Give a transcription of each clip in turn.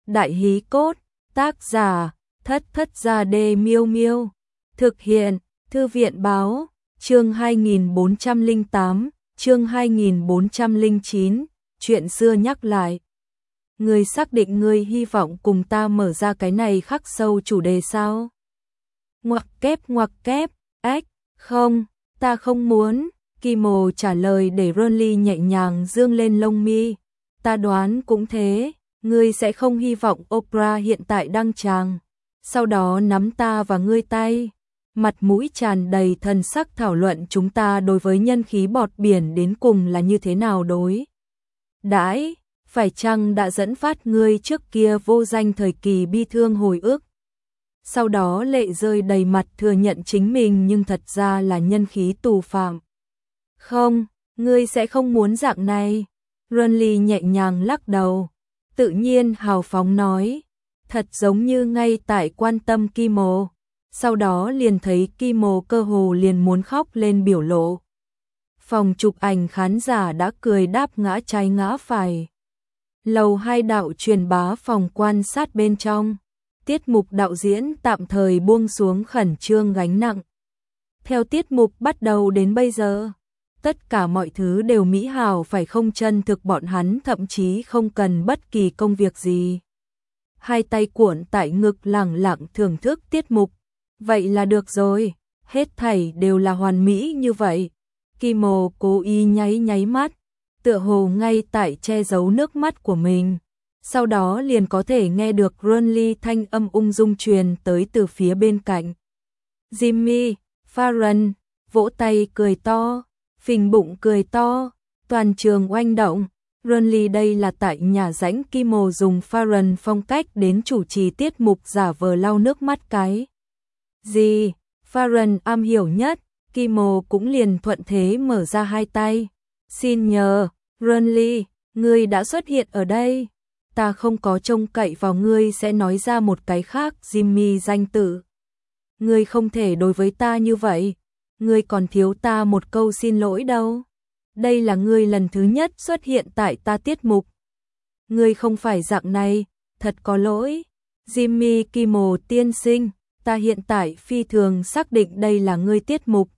Đại hí cốt, tác giả, Thất Thất Gia Đê Miêu Miêu. Thực hiện, Thư viện báo, chương 2408, chương 2409, chuyện xưa nhắc lại. Ngươi xác định ngươi hy vọng cùng ta mở ra cái này khắc sâu chủ đề sao? Ngoặc kép, ếch, không, ta không muốn. Kimo trả lời để Ronly nhẹ nhàng dương lên lông mi. Ta đoán cũng thế, ngươi sẽ không hy vọng Oprah hiện tại đăng tràng. Sau đó nắm ta và ngươi tay, mặt mũi tràn đầy thần sắc thảo luận chúng ta đối với nhân khí bọt biển đến cùng là như thế nào đối đãi, phải chăng đã dẫn phát ngươi trước kia vô danh thời kỳ bi thương hồi ức. Sau đó lệ rơi đầy mặt thừa nhận chính mình nhưng thật ra là nhân khí tù phạm. Không, ngươi sẽ không muốn dạng này. Ronly nhẹ nhàng lắc đầu, tự nhiên hào phóng nói, thật giống như ngay tại quan tâm Kimo. Sau đó liền thấy Kimo cơ hồ liền muốn khóc lên biểu lộ. Phòng chụp ảnh khán giả đã cười đáp ngã trái ngã phải. Lầu 2 đạo truyền bá phòng quan sát bên trong. Tiết mục đạo diễn tạm thời buông xuống khẩn trương gánh nặng. Theo tiết mục bắt đầu đến bây giờ, tất cả mọi thứ đều mỹ hảo phải không, chân thực bọn hắn thậm chí không cần bất kỳ công việc gì. Hai tay cuộn tại ngực lẳng lặng thưởng thức tiết mục. Vậy là được rồi, hết thảy đều là hoàn mỹ như vậy. Kimo cố ý nháy mắt, tựa hồ ngay tại che giấu nước mắt của mình. Sau đó liền có thể nghe được Ronly thanh âm ung dung truyền tới từ phía bên cạnh. Jimmy Fallon vỗ tay cười to, phình bụng cười to, toàn trường oanh động. Ronly đây là tại nhà rãnh Kimo dùng Fallon phong cách đến chủ trì tiết mục giả vờ lau nước mắt cái gì, Fallon am hiểu nhất. Kimo cũng liền thuận thế mở ra hai tay. Xin nhờ, Ronly, ngươi đã xuất hiện ở đây. Ta không có trông cậy vào ngươi sẽ nói ra một cái khác Jimmy danh tự. Ngươi không thể đối với ta như vậy. Ngươi còn thiếu ta một câu xin lỗi đâu. Đây là ngươi lần thứ nhất xuất hiện tại ta tiết mục. Ngươi không phải dạng này, thật có lỗi. Jimmy Kimo tiên sinh, ta hiện tại phi thường xác định đây là ngươi tiết mục.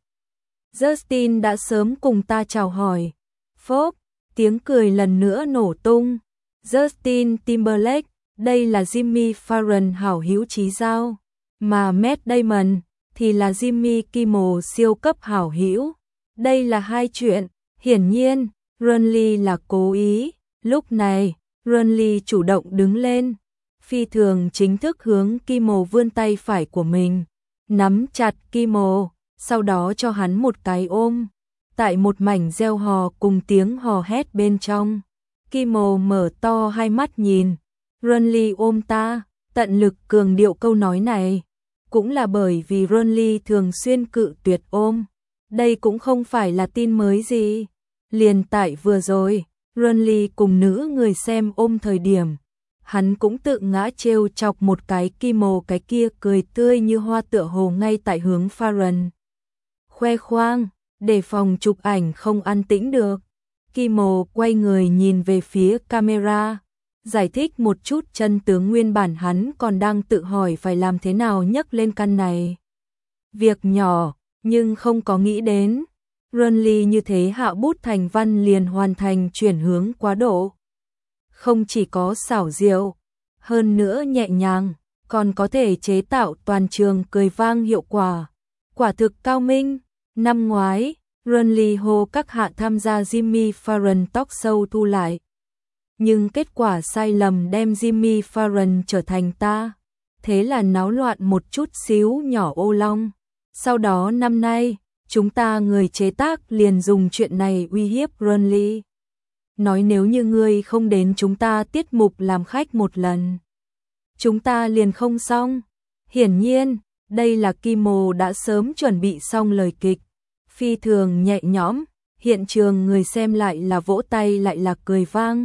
Justin đã sớm cùng ta chào hỏi. Phốp, tiếng cười lần nữa nổ tung. Justin Timberlake, đây là Jimmy Fallon hảo hữu chí giao, mà Matt Damon thì là Jimmy Kimmel siêu cấp hảo hữu. Đây là hai chuyện, hiển nhiên, Ronly là cố ý. Lúc này, Ronly chủ động đứng lên, phi thường chính thức hướng Kimmel vươn tay phải của mình, nắm chặt Kimmel, sau đó cho hắn một cái ôm. Tại một mảnh reo hò cùng tiếng hò hét bên trong, Kimo mở to hai mắt nhìn. Ronly ôm ta, tận lực cường điệu câu nói này. Cũng là bởi vì Ronly thường xuyên cự tuyệt ôm. Đây cũng không phải là tin mới gì. Liền tại vừa rồi, Ronly cùng nữ người xem ôm thời điểm, hắn cũng tự ngã trêu chọc một cái Kimo, cái kia cười tươi như hoa tựa hồ ngay tại hướng Fallon khoe khoang, để phòng chụp ảnh không an tĩnh được. Kimo quay người nhìn về phía camera, giải thích một chút chân tướng. Nguyên bản hắn còn đang tự hỏi phải làm thế nào nhấc lên căn này việc nhỏ, nhưng không có nghĩ đến Ronly như thế hạ bút thành văn liền hoàn thành chuyển hướng quá độ. Không chỉ có xảo diệu, hơn nữa nhẹ nhàng, còn có thể chế tạo toàn trường cười vang hiệu quả. Quả thực cao minh. Năm ngoái, Ronly hô các hạ tham gia Jimmy Fallon talk show thu lại. Nhưng kết quả sai lầm đem Jimmy Fallon trở thành ta. Thế là náo loạn một chút xíu nhỏ ô long. Sau đó năm nay, chúng ta người chế tác liền dùng chuyện này uy hiếp Ronly. Nói nếu như ngươi không đến chúng ta tiết mục làm khách một lần, chúng ta liền không xong. Hiển nhiên, đây là Kimo đã sớm chuẩn bị xong lời kịch. Phi thường nhẹ nhõm, hiện trường người xem lại là vỗ tay lại là cười vang.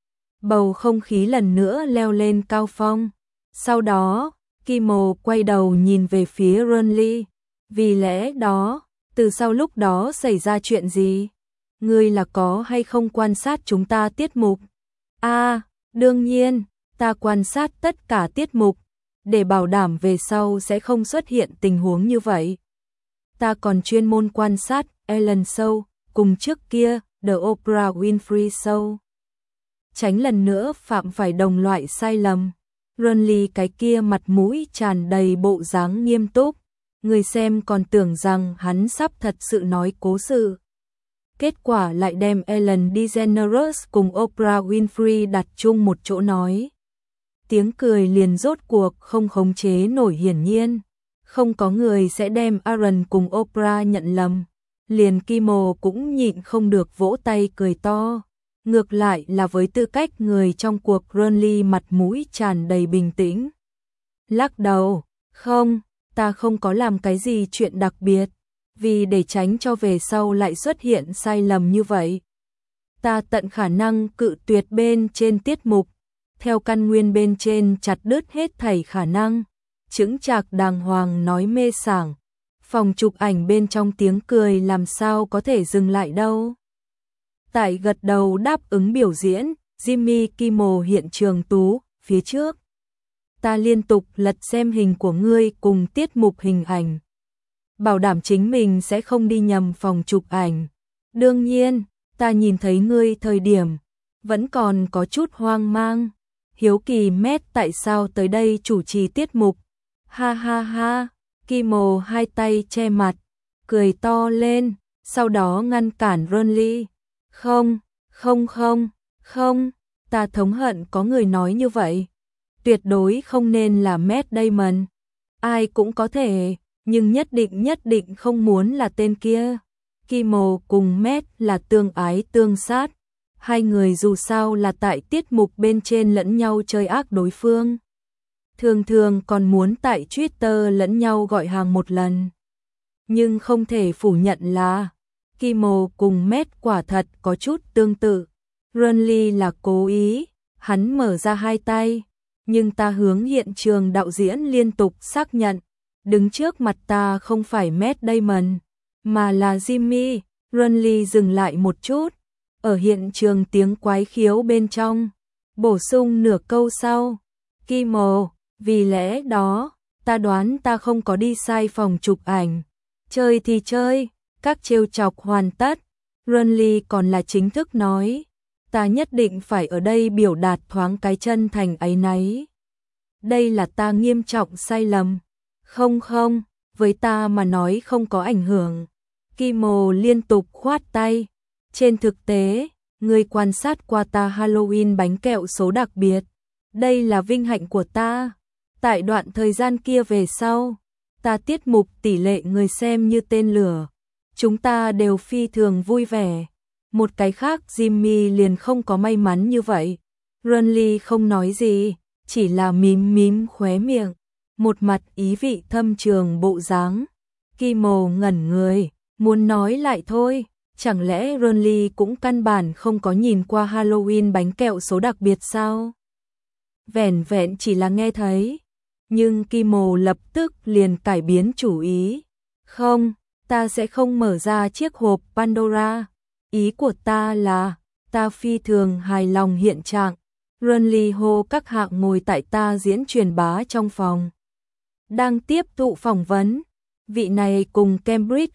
Bầu không khí lần nữa leo lên cao phong. Sau đó, Kimo quay đầu nhìn về phía Ronly. Vì lẽ đó, từ sau lúc đó xảy ra chuyện gì? Ngươi là có hay không quan sát chúng ta tiết mục? À, đương nhiên, Ta quan sát tất cả tiết mục, để bảo đảm về sau sẽ không xuất hiện tình huống như vậy. Ta còn chuyên môn quan sát Ellen Show, cùng trước kia The Oprah Winfrey Show. Tránh lần nữa phạm phải đồng loại sai lầm. Ronly cái kia mặt mũi tràn đầy bộ dáng nghiêm túc, người xem còn tưởng rằng hắn sắp thật sự nói cố sự. Kết quả lại đem Ellen DeGeneres cùng Oprah Winfrey đặt chung một chỗ nói. Tiếng cười liền rốt cuộc không khống chế nổi, hiển nhiên không có người sẽ đem Aaron cùng Oprah nhận lầm. Liền Kimmel cũng nhịn không được vỗ tay cười to. Ngược lại là với tư cách người trong cuộc, Ronly mặt mũi tràn đầy bình tĩnh. Lắc đầu, không, ta không có làm cái gì chuyện đặc biệt, vì để tránh cho về sau lại xuất hiện sai lầm như vậy. Ta tận khả năng cự tuyệt bên trên tiết mục, theo căn nguyên bên trên chặt đứt hết thảy khả năng. Chững chạc đàng hoàng nói mê sảng, phòng chụp ảnh bên trong tiếng cười làm sao có thể dừng lại đâu. Tại gật đầu đáp ứng biểu diễn, Jimmy Kimmel hiện trường tú, phía trước. Ta liên tục lật xem hình của ngươi cùng tiết mục hình ảnh. Bảo đảm chính mình sẽ không đi nhầm phòng chụp ảnh. Đương nhiên, ta nhìn thấy ngươi thời điểm, vẫn còn có chút hoang mang. Hiếu kỳ Matt tại sao tới đây chủ trì tiết mục. Ha ha ha, Kimmel hai tay che mặt, cười to lên, sau đó ngăn cản Ronly. Không, không, ta thống hận có người nói như vậy. Tuyệt đối không nên là Matt Damon. Ai cũng có thể, nhưng nhất định không muốn là tên kia. Kimmel cùng Matt là tương ái tương sát. Hai người dù sao là tại tiết mục bên trên lẫn nhau chơi ác đối phương. Thường còn muốn tại Twitter lẫn nhau gọi hàng một lần. Nhưng không thể phủ nhận là Kimmel cùng Matt quả thật có chút tương tự. Ronly là cố ý, hắn mở ra hai tay, nhưng ta hướng hiện trường đạo diễn liên tục xác nhận, đứng trước mặt ta không phải Matt Damon, mà là Jimmy. Ronly dừng lại một chút, ở hiện trường tiếng quái khiếu bên trong, bổ sung nửa câu sau. Kimmel, vì lẽ đó, ta đoán ta không có đi sai phòng chụp ảnh. Chơi thì chơi, các trêu chọc hoàn tất. Ronly còn là chính thức nói, ta nhất định phải ở đây biểu đạt thoáng cái chân thành áy náy. Đây là ta nghiêm trọng sai lầm. Không, với ta mà nói không có ảnh hưởng. Kimmel liên tục khoát tay. Trên thực tế, người quan sát qua ta Halloween bánh kẹo số đặc biệt. Đây là vinh hạnh của ta. Tại đoạn thời gian kia về sau, ta tiết mục tỷ lệ người xem như tên lửa. Chúng ta đều phi thường vui vẻ. Một cái khác Jimmy liền không có may mắn như vậy. Ronly không nói gì, chỉ là mím khóe miệng, một mặt ý vị thâm trường bộ dáng. Kimmel ngẩn người, muốn nói lại thôi, chẳng lẽ Ronly cũng căn bản không có nhìn qua Halloween bánh kẹo số đặc biệt sao? Vẻn vẹn chỉ là nghe thấy, nhưng Kimmel lập tức liền cải biến chủ ý. Không, ta sẽ không mở ra chiếc hộp Pandora. Ý của ta là, ta phi thường hài lòng hiện trạng. Ronly hô các hạng ngồi tại ta diễn truyền bá trong phòng. Đang tiếp thụ phỏng vấn, vị này cùng Cambridge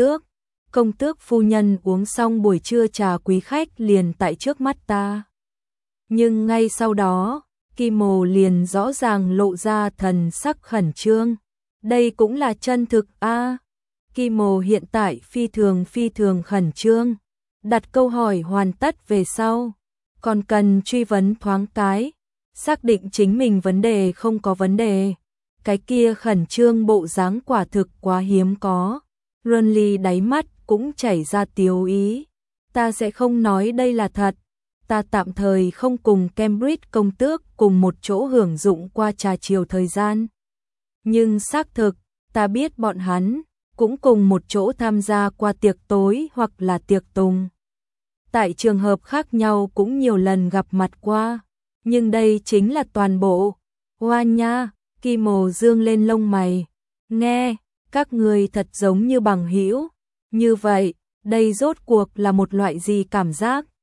công tước phu nhân uống xong buổi trưa trà quý khách liền tại trước mắt ta. Nhưng ngay sau đó, Kimmel liền rõ ràng lộ ra thần sắc khẩn trương. Đây cũng là chân thực a. Kimmel hiện tại phi thường khẩn trương. Đặt câu hỏi hoàn tất về sau, còn cần truy vấn thoáng cái, xác định chính mình vấn đề không có vấn đề. Cái kia khẩn trương bộ dáng quả thực quá hiếm có. Ronly đáy mắt cũng chảy ra tiêu ý. Ta sẽ không nói đây là thật. Ta tạm thời không cùng Cambridge công tước cùng một chỗ hưởng dụng qua trà chiều thời gian. Nhưng xác thực, ta biết bọn hắn cũng cùng một chỗ tham gia qua tiệc tối hoặc là tiệc tùng. Tại trường hợp khác nhau cũng nhiều lần gặp mặt qua. Nhưng đây chính là toàn bộ. Hoa nha, Kimmel dương lên lông mày. Nghe, các người thật giống như bằng hữu. Như vậy, đây rốt cuộc là một loại gì cảm giác?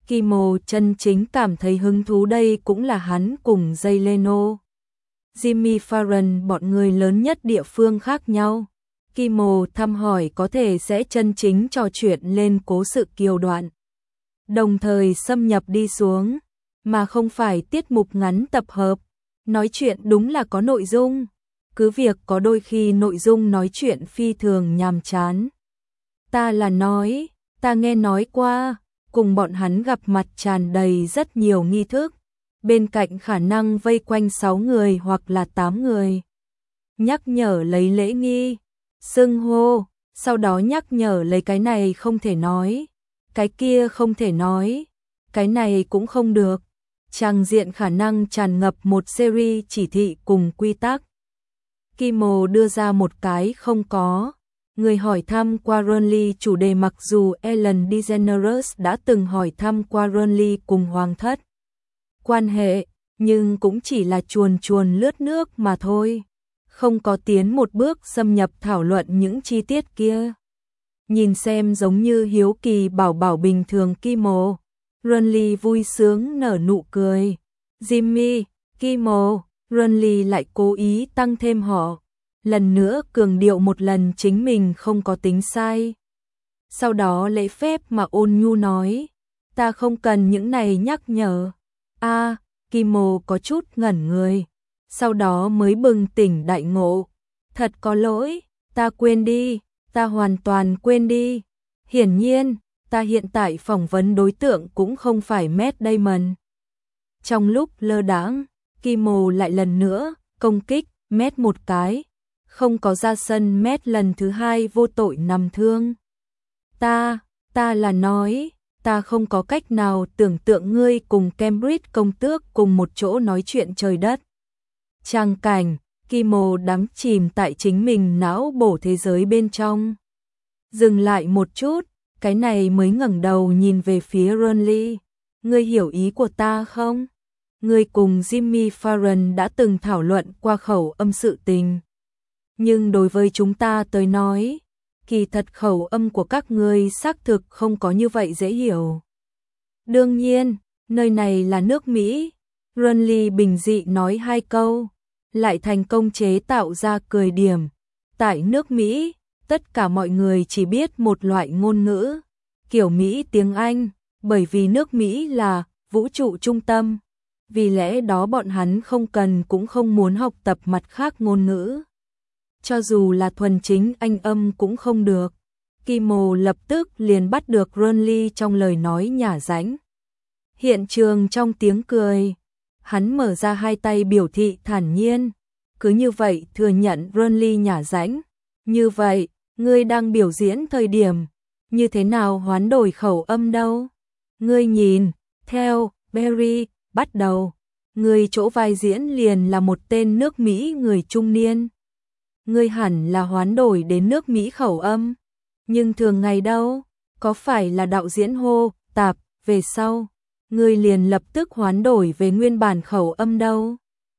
Kimo chân chính cảm thấy hứng thú đây cũng là hắn cùng Jay Leno, Jimmy Fallon bọn người lớn nhất địa phương khác nhau. Kimo thăm hỏi có thể sẽ chân chính trò chuyện lên cố sự kiều đoạn, đồng thời xâm nhập đi xuống, mà không phải tiết mục ngắn tập hợp. Nói chuyện đúng là có nội dung, cứ việc có đôi khi nội dung nói chuyện phi thường nhàm chán. Ta là nói, ta nghe nói qua, cùng bọn hắn gặp mặt tràn đầy rất nhiều nghi thức, bên cạnh khả năng vây quanh 6 người hoặc là 8 người. Nhắc nhở lấy lễ nghi, xưng hô, sau đó nhắc nhở lấy cái này không thể nói, cái kia không thể nói, cái này cũng không được. Tràng diện khả năng tràn ngập một series chỉ thị cùng quy tắc. Kimo đưa ra một cái không có. Người hỏi thăm qua Ronly chủ đề, mặc dù Ellen DeGeneres đã từng hỏi thăm qua Ronly cùng Hoàng thất quan hệ, nhưng cũng chỉ là chuồn chuồn lướt nước mà thôi, không có tiến một bước xâm nhập thảo luận những chi tiết kia. Nhìn xem giống như hiếu kỳ bảo bảo bình thường Kimo. Ronly vui sướng nở nụ cười. Jimmy, Kimo, Ronly lại cố ý tăng thêm họ. Lần nữa cường điệu một lần chính mình không có tính sai. Sau đó lễ phép mà ôn nhu nói, ta không cần những này nhắc nhở. Kimo có chút ngẩn người. Sau đó mới bừng tỉnh đại ngộ. Thật có lỗi, ta quên đi, ta hoàn toàn quên đi. Hiển nhiên, ta hiện tại phỏng vấn đối tượng cũng không phải Matt Damon. Trong lúc lơ đãng, Kimo lại lần nữa công kích Matt một cái, không có ra sân. Matt lần thứ hai vô tội nằm thương. Ta là nói, ta không có cách nào tưởng tượng ngươi cùng Cambridge công tước cùng một chỗ nói chuyện trời đất. Trang cảnh, Kimo đắm chìm tại chính mình não bổ thế giới bên trong. Dừng lại một chút, cái này mới ngẩng đầu nhìn về phía Ronly. Ngươi hiểu ý của ta không? Ngươi cùng Jimmy Fallon đã từng thảo luận qua khẩu âm sự tình. Nhưng đối với chúng ta tới nói, kỳ thật khẩu âm của các ngươi xác thực không có như vậy dễ hiểu. Đương nhiên, nơi này là nước Mỹ. Ronly bình dị nói 2 câu, lại thành công chế tạo ra cười điểm. Tại nước Mỹ, tất cả mọi người chỉ biết một loại ngôn ngữ, kiểu Mỹ tiếng Anh, bởi vì nước Mỹ là vũ trụ trung tâm. Vì lẽ đó bọn hắn không cần cũng không muốn học tập mặt khác ngôn ngữ. Cho dù là thuần chính Anh âm cũng không được. Kimo lập tức liền bắt được Ronly trong lời nói nhả rãnh. Hiện trường trong tiếng cười, hắn mở ra 2 tay biểu thị thản nhiên. Cứ như vậy thừa nhận Ronly nhả rãnh. Như vậy, ngươi đang biểu diễn thời điểm, như thế nào hoán đổi khẩu âm đâu? Ngươi nhìn, theo, Barry, bắt đầu. Ngươi chỗ vai diễn liền là một tên nước Mỹ người trung niên. Ngươi hẳn là hoán đổi đến nước Mỹ khẩu âm. Nhưng thường ngày đâu, có phải là đạo diễn hô, tạp, về sau, ngươi liền lập tức hoán đổi về nguyên bản khẩu âm đâu?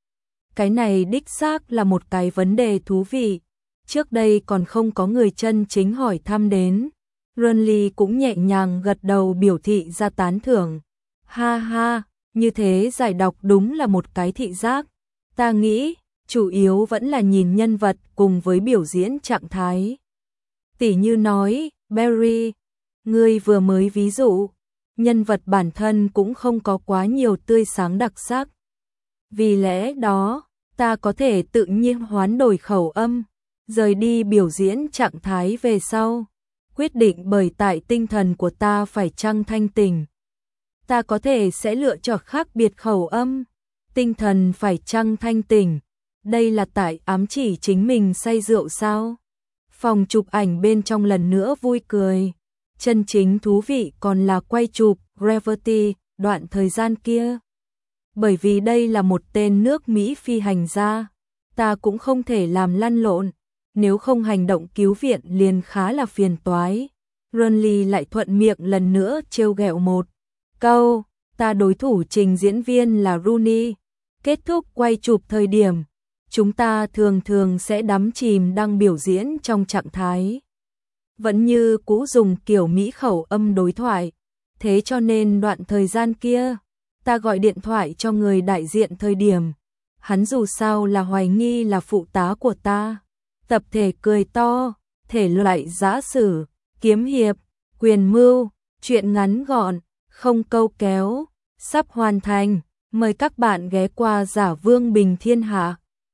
Cái này đích xác là một cái vấn đề thú vị. Trước đây còn không có người chân chính hỏi thăm đến. Ronly cũng nhẹ nhàng gật đầu biểu thị ra tán thưởng. Ha ha, như thế giải đọc đúng là một cái thị giác. Ta nghĩ, chủ yếu vẫn là nhìn nhân vật cùng với biểu diễn trạng thái. Tỉ như nói, Barry, ngươi vừa mới ví dụ, nhân vật bản thân cũng không có quá nhiều tươi sáng đặc sắc. Vì lẽ đó, ta có thể tự nhiên hoán đổi khẩu âm, rời đi biểu diễn trạng thái về sau. Quyết định bởi tại tinh thần của ta phải chăng thanh tỉnh. Ta có thể sẽ lựa chọn khác biệt khẩu âm. Tinh thần phải chăng thanh tỉnh. Đây là tại ám chỉ chính mình say rượu sao? Phòng chụp ảnh bên trong lần nữa vui cười. Chân chính thú vị còn là quay chụp Gravity đoạn thời gian kia. Bởi vì đây là một tên nước Mỹ phi hành gia, ta cũng không thể làm lăn lộn, nếu không hành động cứu viện liền khá là phiền toái. Ronly lại thuận miệng lần nữa trêu ghẹo một câu, ta đối thủ trình diễn viên là Rooney. Kết thúc quay chụp thời điểm, chúng ta thường thường sẽ đắm chìm đang biểu diễn trong trạng thái. Vẫn như cũ dùng kiểu Mỹ khẩu âm đối thoại. Thế cho nên đoạn thời gian kia, ta gọi điện thoại cho người đại diện thời điểm, hắn dù sao là hoài nghi là phụ tá của ta. Tập thể cười to, thể loại giã sử, kiếm hiệp, quyền mưu, chuyện ngắn gọn, không câu kéo, sắp hoàn thành. Mời các bạn ghé qua Giả Vương Bình Thiên Hạ.